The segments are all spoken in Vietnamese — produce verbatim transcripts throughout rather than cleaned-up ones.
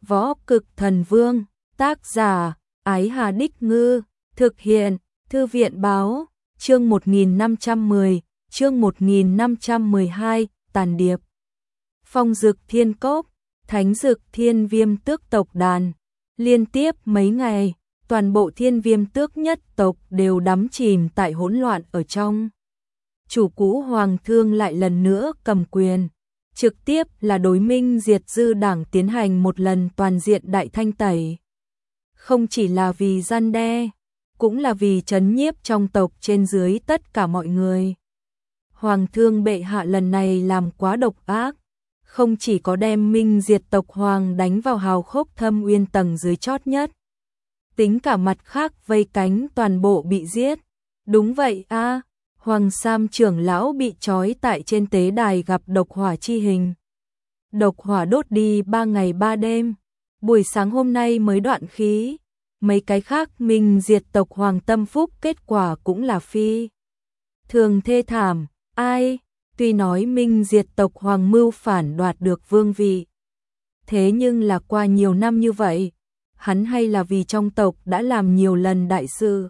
Võ Cực Thần Vương, tác giả, Ái Hà Đích Ngư, thực hiện, Thư viện Báo, chương một nghìn năm trăm mười, chương một nghìn năm trăm mười hai, Tàn Điệp. Phong Dực Thiên Cốc, Thánh Dực Thiên Viêm Tước tộc đàn. Liên tiếp mấy ngày, toàn bộ Thiên Viêm Tước nhất tộc đều đắm chìm tại hỗn loạn ở trong. Chủ cũ Hoàng Thương lại lần nữa cầm quyền, trực tiếp là đối Minh Diệt Dư Đảng tiến hành một lần toàn diện đại thanh tẩy. Không chỉ là vì gian đe, cũng là vì trấn nhiếp trong tộc trên dưới tất cả mọi người. Hoàng Thương bệ hạ lần này làm quá độc ác, không chỉ có đem Minh Diệt tộc Hoàng đánh vào hào khốc thâm uyên tầng dưới chót nhất, tính cả mặt khác vây cánh toàn bộ bị giết. Đúng vậy a, à, Hoàng Sam trưởng lão bị trói tại trên tế đài gặp độc hỏa chi hình. Độc hỏa đốt đi ba ngày ba đêm, buổi sáng hôm nay mới đoạn khí. Mấy cái khác Minh Diệt tộc Hoàng tâm phúc kết quả cũng là phi thường thê thảm. Ai, tuy nói Minh Diệt tộc Hoàng mưu phản đoạt được vương vị, thế nhưng là qua nhiều năm như vậy, hắn hay là vì trong tộc đã làm nhiều lần đại sự.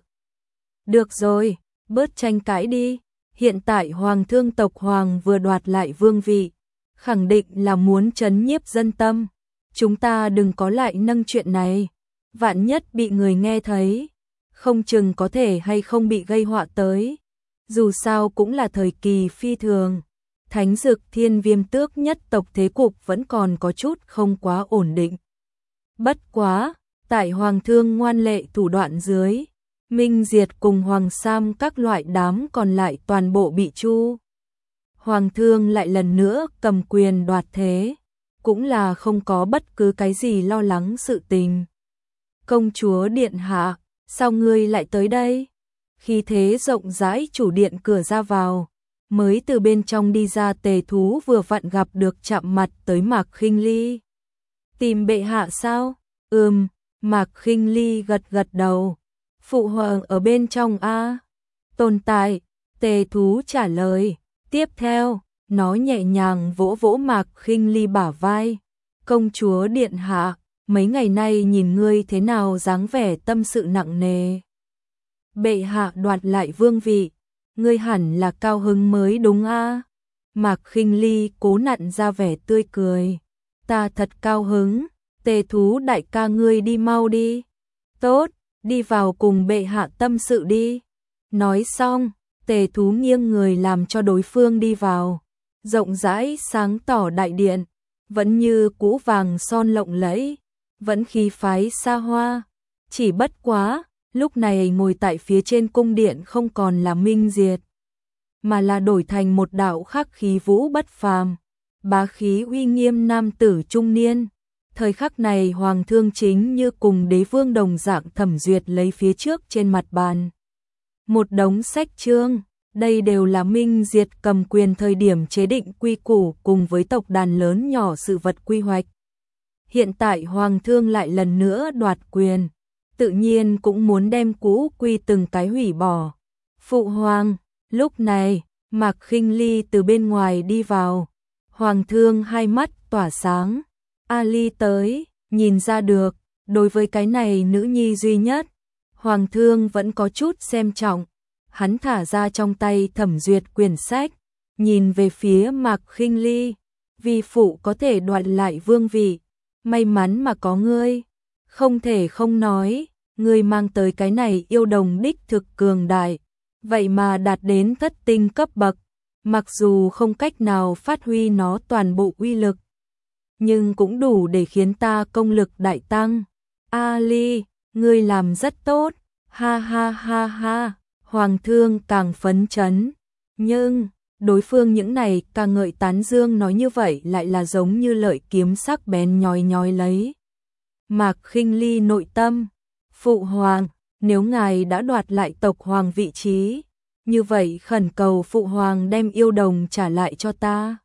Được rồi, bớt tranh cãi đi, hiện tại Hoàng Thương tộc Hoàng vừa đoạt lại vương vị, khẳng định là muốn trấn nhiếp dân tâm, chúng ta đừng có lại nâng chuyện này, vạn nhất bị người nghe thấy, không chừng có thể hay không bị gây họa tới. Dù sao cũng là thời kỳ phi thường, Thánh Dực Thiên Viêm Tước nhất tộc thế cục vẫn còn có chút không quá ổn định. Bất quá, tại Hoàng Thương ngoan lệ thủ đoạn dưới, Minh Diệt cùng Hoàng Sam các loại đám còn lại toàn bộ bị chu. Hoàng Thương lại lần nữa cầm quyền đoạt thế, cũng là không có bất cứ cái gì lo lắng sự tình. Công chúa điện hạ, sao ngươi lại tới đây? Khi thế rộng rãi chủ điện cửa ra vào, mới từ bên trong đi ra Tề Thú vừa vặn gặp được chạm mặt tới Mạc Khinh Ly. Tìm bệ hạ sao? Ừm, Mạc Khinh Ly gật gật đầu. Phụ hoàng ở bên trong a. Tồn tại, Tề Thú trả lời. Tiếp theo, nó nhẹ nhàng vỗ vỗ Mạc Khinh Ly bả vai. Công chúa điện hạ, mấy ngày nay nhìn ngươi thế nào dáng vẻ tâm sự nặng nề. Bệ hạ đoạt lại vương vị, ngươi hẳn là cao hứng mới đúng a? Mạc Khinh Ly cố nặn ra vẻ tươi cười. Ta thật cao hứng, Tề Thú đại ca ngươi đi mau đi. Tốt, đi vào cùng bệ hạ tâm sự đi. Nói xong, Tề Thú nghiêng người làm cho đối phương đi vào. Rộng rãi sáng tỏ đại điện, vẫn như cũ vàng son lộng lẫy, vẫn khí phái xa hoa. Chỉ bất quá, lúc này ngồi tại phía trên cung điện không còn là Minh Diệt, mà là đổi thành một đạo khắc khí vũ bất phàm, bá khí uy nghiêm nam tử trung niên. Thời khắc này Hoàng Thương chính như cùng đế vương đồng dạng thẩm duyệt lấy phía trước trên mặt bàn một đống sách chương, đây đều là Minh Diệt cầm quyền thời điểm chế định quy củ cùng với tộc đàn lớn nhỏ sự vật quy hoạch. Hiện tại Hoàng Thương lại lần nữa đoạt quyền, tự nhiên cũng muốn đem cũ quy từng cái hủy bỏ. Phụ hoàng, lúc này, Mạc Khinh Ly từ bên ngoài đi vào. Hoàng Thương hai mắt tỏa sáng. A Ly tới, nhìn ra được, đối với cái này nữ nhi duy nhất, Hoàng Thương vẫn có chút xem trọng. Hắn thả ra trong tay thẩm duyệt quyển sách, nhìn về phía Mạc Khinh Ly. Vi phụ có thể đoạt lại vương vị, may mắn mà có ngươi. Không thể không nói, ngươi mang tới cái này yêu đồng đích thực cường đại, vậy mà đạt đến thất tinh cấp bậc, mặc dù không cách nào phát huy nó toàn bộ uy lực, nhưng cũng đủ để khiến ta công lực đại tăng. A Ly, ngươi làm rất tốt, ha ha ha ha. Hoàng Thương càng phấn chấn, nhưng đối phương những này ca ngợi tán dương nói như vậy lại là giống như lợi kiếm sắc bén nhói nhói lấy Mạc Khinh Ly nội tâm. Phụ hoàng, nếu ngài đã đoạt lại tộc hoàng vị trí, như vậy khẩn cầu phụ hoàng đem yêu đồng trả lại cho ta.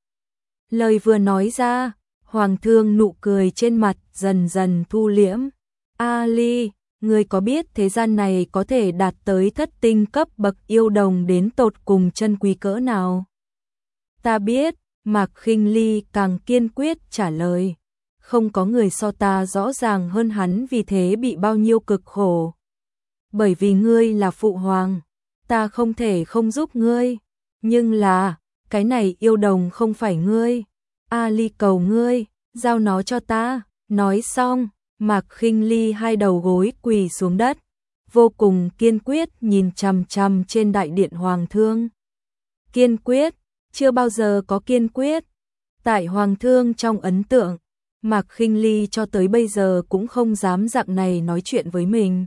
Lời vừa nói ra, Hoàng Thương nụ cười trên mặt dần dần thu liễm. A Ly, ngươi có biết thế gian này có thể đạt tới thất tinh cấp bậc yêu đồng đến tột cùng chân quý cỡ nào? Ta biết, Mạc Khinh Ly càng kiên quyết trả lời. không có người so ta rõ ràng hơn hắn vì thế bị bao nhiêu cực khổ. Bởi vì ngươi là phụ hoàng, ta không thể không giúp ngươi, nhưng là, cái này yêu đồng không phải ngươi. Ali cầu ngươi, giao nó cho ta. Nói xong, Mạc Khinh Ly hai đầu gối quỳ xuống đất, vô cùng kiên quyết nhìn chằm chằm trên đại điện hoàng thương. Kiên quyết, chưa bao giờ có kiên quyết. Tại hoàng thương trong ấn tượng, Mạc Khinh Ly cho tới bây giờ cũng không dám dạng này nói chuyện với mình.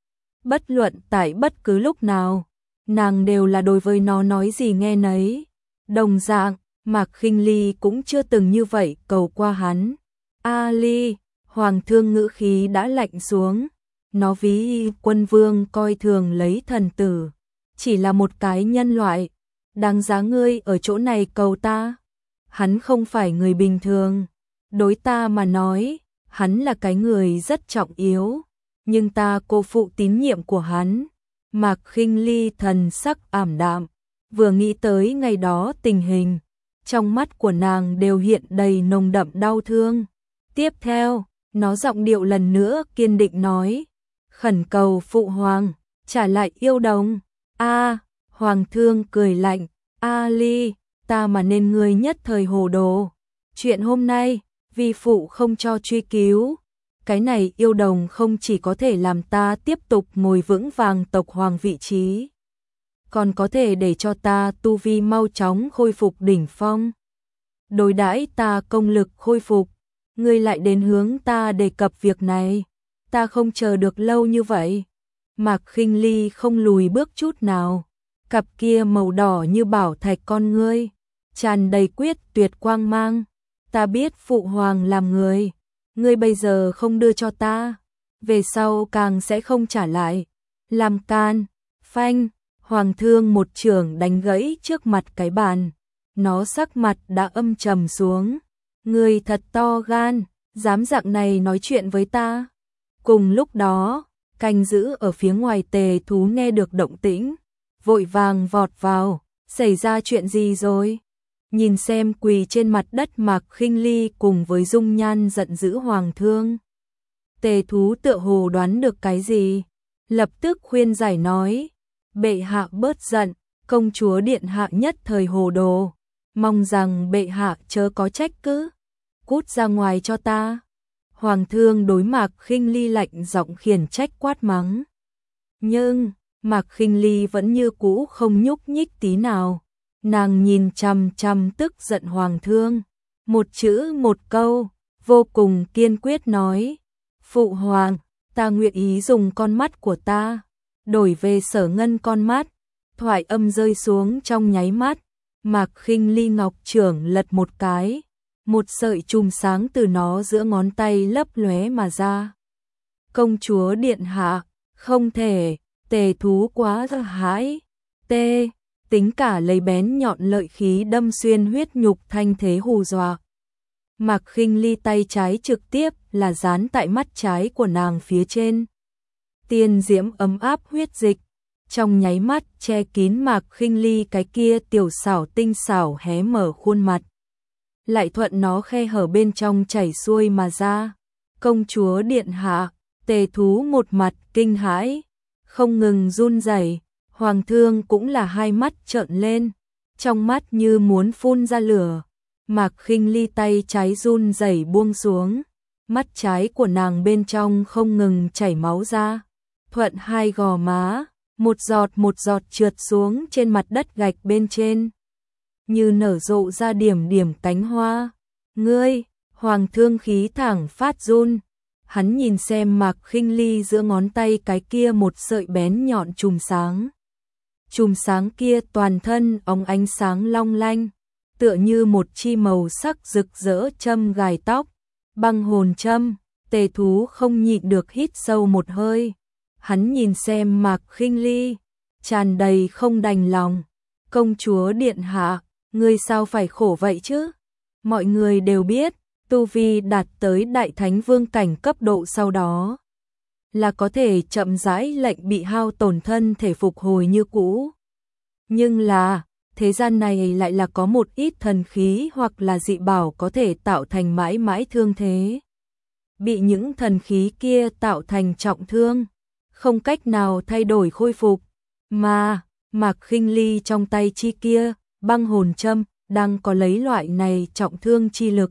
Bất luận tại bất cứ lúc nào, nàng đều là đối với nó nói gì nghe nấy. Đồng dạng, Mạc Khinh Ly cũng chưa từng như vậy cầu qua hắn. Ali, hoàng thương ngữ khí đã lạnh xuống. Nó ví quân vương coi thường lấy thần tử, chỉ là một cái nhân loại, đáng giá ngươi ở chỗ này cầu ta. Hắn không phải người bình thường, đối ta mà nói, hắn là cái người rất trọng yếu, nhưng ta cô phụ tín nhiệm của hắn. Mạc Khinh Ly thần sắc ảm đạm, vừa nghĩ tới ngày đó tình hình, trong mắt của nàng đều hiện đầy nồng đậm đau thương. Tiếp theo, nó giọng điệu lần nữa kiên định nói, khẩn cầu phụ hoàng, trả lại yêu đồng. A, hoàng thương cười lạnh, Ali, ta mà nên ngươi nhất thời hồ đồ. Chuyện hôm nay, vi phụ không cho truy cứu. Cái này yêu đồng không chỉ có thể làm ta tiếp tục ngồi vững vàng tộc hoàng vị trí, còn có thể để cho ta tu vi mau chóng khôi phục đỉnh phong. Đối đãi ta công lực khôi phục, ngươi lại đến hướng ta đề cập việc này, ta không chờ được lâu như vậy. Mạc Khinh Ly không lùi bước chút nào, cặp kia màu đỏ như bảo thạch con ngươi, tràn đầy quyết tuyệt quang mang. Ta biết phụ hoàng làm người, ngươi bây giờ không đưa cho ta, về sau càng sẽ không trả lại. Làm can, phanh, hoàng thương một chưởng đánh gãy trước mặt cái bàn, nó sắc mặt đã âm trầm xuống. Ngươi thật to gan, dám dạng này nói chuyện với ta. Cùng lúc đó, canh giữ ở phía ngoài Tề Thú nghe được động tĩnh, vội vàng vọt vào, xảy ra chuyện gì rồi? Nhìn xem quỳ trên mặt đất Mạc Khinh Ly cùng với dung nhan giận dữ hoàng thương. Tề Thú tựa hồ đoán được cái gì, lập tức khuyên giải nói, bệ hạ bớt giận, công chúa điện hạ nhất thời hồ đồ, mong rằng bệ hạ chớ có trách cứ, cút ra ngoài cho ta. Hoàng thương đối Mạc Khinh Ly lạnh giọng khiển trách quát mắng. Nhưng, Mạc Khinh Ly vẫn như cũ không nhúc nhích tí nào. Nàng nhìn chằm chằm tức giận hoàng thương, một chữ một câu, vô cùng kiên quyết nói, phụ hoàng, ta nguyện ý dùng con mắt của ta, đổi về Sở Ngân con mắt. Thoại âm rơi xuống trong nháy mắt, Mạc Khinh Ly ngọc trưởng lật một cái, một sợi chùm sáng từ nó giữa ngón tay lấp lóe mà ra. Công chúa điện hạ, không thể, Tề Thú quá sợ hãi. Tê, tính cả lấy bén nhọn lợi khí đâm xuyên huyết nhục thanh thế hù dọa. Mạc Khinh Ly tay trái trực tiếp là dán tại mắt trái của nàng phía trên. Tiên diễm ấm áp huyết dịch, trong nháy mắt che kín Mạc Khinh Ly cái kia tiểu xảo tinh xảo hé mở khuôn mặt. Lại thuận nó khe hở bên trong chảy xuôi mà ra. Công chúa điện hạ, Tề Thú một mặt kinh hãi, không ngừng run rẩy. Hoàng thương cũng là hai mắt trợn lên, trong mắt như muốn phun ra lửa. Mạc Khinh Ly tay trái run rẩy buông xuống, mắt trái của nàng bên trong không ngừng chảy máu ra, thuận hai gò má, một giọt một giọt trượt xuống trên mặt đất gạch bên trên, như nở rộ ra điểm điểm cánh hoa. Ngươi, hoàng thương khí thẳng phát run, hắn nhìn xem Mạc Khinh Ly giữa ngón tay cái kia một sợi bén nhọn chùm sáng. Chùm sáng kia toàn thân óng ánh sáng long lanh, tựa như một chi màu sắc rực rỡ châm gài tóc, băng hồn châm. Tề Thú không nhịn được hít sâu một hơi. Hắn nhìn xem Mạc Khinh Ly, tràn đầy không đành lòng. Công chúa điện hạ, ngươi sao phải khổ vậy chứ? Mọi người đều biết, tu vi đạt tới đại thánh vương cảnh cấp độ sau đó là có thể chậm rãi lệnh bị hao tổn thân thể phục hồi như cũ. Nhưng là, thế gian này lại là có một ít thần khí hoặc là dị bảo có thể tạo thành mãi mãi thương thế. bị những thần khí kia tạo thành trọng thương, không cách nào thay đổi khôi phục, mà Mạc Khinh Ly trong tay chi kia, băng hồn châm, đang có lấy loại này trọng thương chi lực.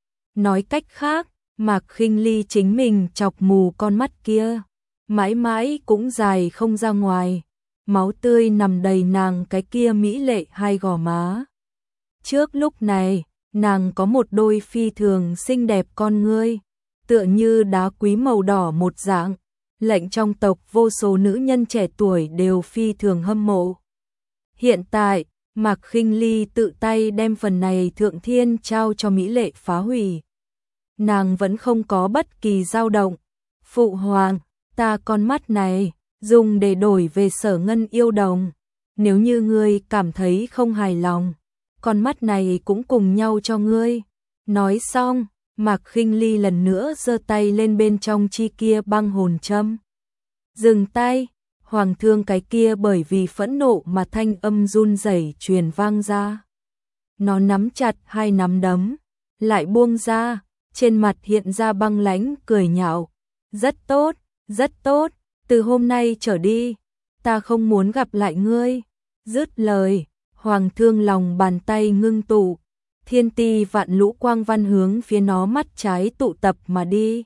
Nói cách khác, Mạc Khinh Ly chính mình chọc mù con mắt kia, mãi mãi cũng dài không ra ngoài, máu tươi nằm đầy nàng cái kia mỹ lệ hai gò má. Trước lúc này, nàng có một đôi phi thường xinh đẹp con ngươi, tựa như đá quý màu đỏ một dạng, lệnh trong tộc vô số nữ nhân trẻ tuổi đều phi thường hâm mộ. Hiện tại, Mạc Khinh Ly tự tay đem phần này thượng thiên trao cho mỹ lệ phá hủy. Nàng vẫn không có bất kỳ dao động. Phụ hoàng, ta con mắt này, dùng để đổi về Sở Ngân yêu đồng. Nếu như ngươi cảm thấy không hài lòng, con mắt này cũng cùng nhau cho ngươi. Nói xong, Mạc Khinh Ly lần nữa giơ tay lên bên trong chi kia băng hồn châm. Dừng tay, Hoàng Thương cái kia bởi vì phẫn nộ mà thanh âm run rẩy truyền vang ra. Nó nắm chặt hai nắm đấm, lại buông ra, trên mặt hiện ra băng lãnh cười nhạo. Rất tốt, rất tốt, từ hôm nay trở đi, ta không muốn gặp lại ngươi. Dứt lời, Hoàng Thương lòng bàn tay ngưng tụ, thiên ti vạn lũ quang văn hướng phía nó mắt trái tụ tập mà đi.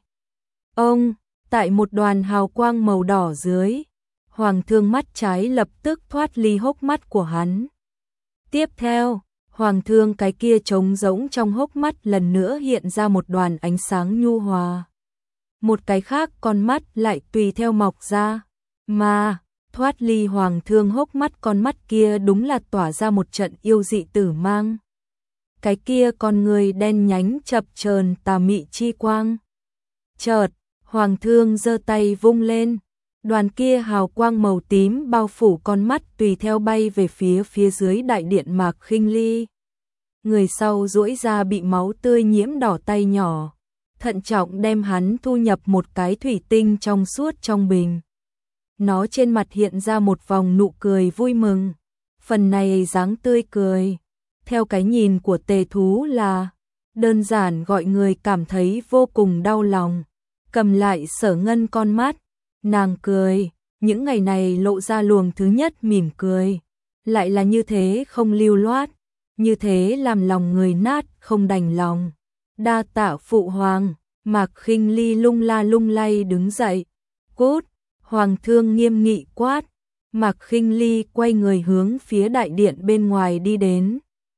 Ông, tại một đoàn hào quang màu đỏ dưới, Hoàng Thương mắt trái lập tức thoát ly hốc mắt của hắn. Tiếp theo, Hoàng Thương cái kia trống rỗng trong hốc mắt lần nữa hiện ra một đoàn ánh sáng nhu hòa. Một cái khác con mắt lại tùy theo mọc ra, mà thoát ly Hoàng Thương hốc mắt con mắt kia đúng là tỏa ra một trận yêu dị tử mang. Cái kia con người đen nhánh chập chờn tà mị chi quang. Chợt, Hoàng Thương giơ tay vung lên, đoàn kia hào quang màu tím bao phủ con mắt tùy theo bay về phía phía dưới đại điện Mạc Khinh Ly. Người sau duỗi ra bị máu tươi nhiễm đỏ tay nhỏ, thận trọng đem hắn thu nhập một cái thủy tinh trong suốt trong bình. Nó trên mặt hiện ra một vòng nụ cười vui mừng, phần này dáng tươi cười, theo cái nhìn của Tề Thú là đơn giản gọi người cảm thấy vô cùng đau lòng. Cầm lại Sở Ngân con mắt, nàng cười, những ngày này lộ ra luồng thứ nhất mỉm cười, lại là như thế không lưu loát, như thế làm lòng người nát không đành lòng. Đa tạ phụ hoàng. Mạc Khinh Ly lung la lung lay đứng dậy. Cút. Hoàng Thương nghiêm nghị quát. Mạc Khinh Ly quay người hướng phía đại điện bên ngoài đi đến.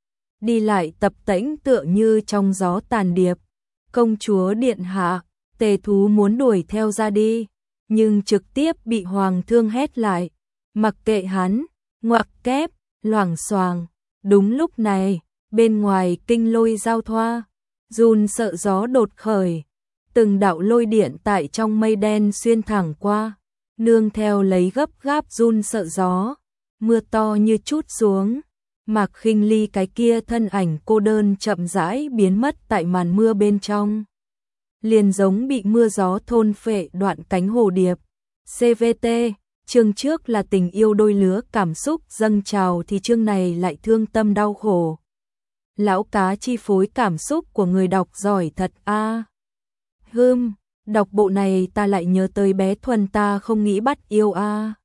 Đi lại tập tễnh tựa như trong gió tàn điệp. Công chúa điện hạ, Tề Thú muốn đuổi theo ra đi, nhưng trực tiếp bị Hoàng Thương hét lại. Mặc kệ hắn, ngoặc kép, loảng xoàng. Đúng lúc này, bên ngoài kinh lôi giao thoa, run sợ gió đột khởi, từng đạo lôi điện tại trong mây đen xuyên thẳng qua, nương theo lấy gấp gáp run sợ gió, mưa to như trút xuống. Mạc Khinh Ly cái kia thân ảnh cô đơn chậm rãi biến mất tại màn mưa bên trong, liền giống bị mưa gió thôn phệ đoạn cánh hồ điệp. xê vê tê, chương trước là tình yêu đôi lứa cảm xúc dâng trào thì chương này lại thương tâm đau khổ. Lão cá chi phối cảm xúc của người đọc giỏi thật a. À. Hừm, đọc bộ này ta lại nhớ tới bé Thuần ta không nghĩ bắt yêu a. À.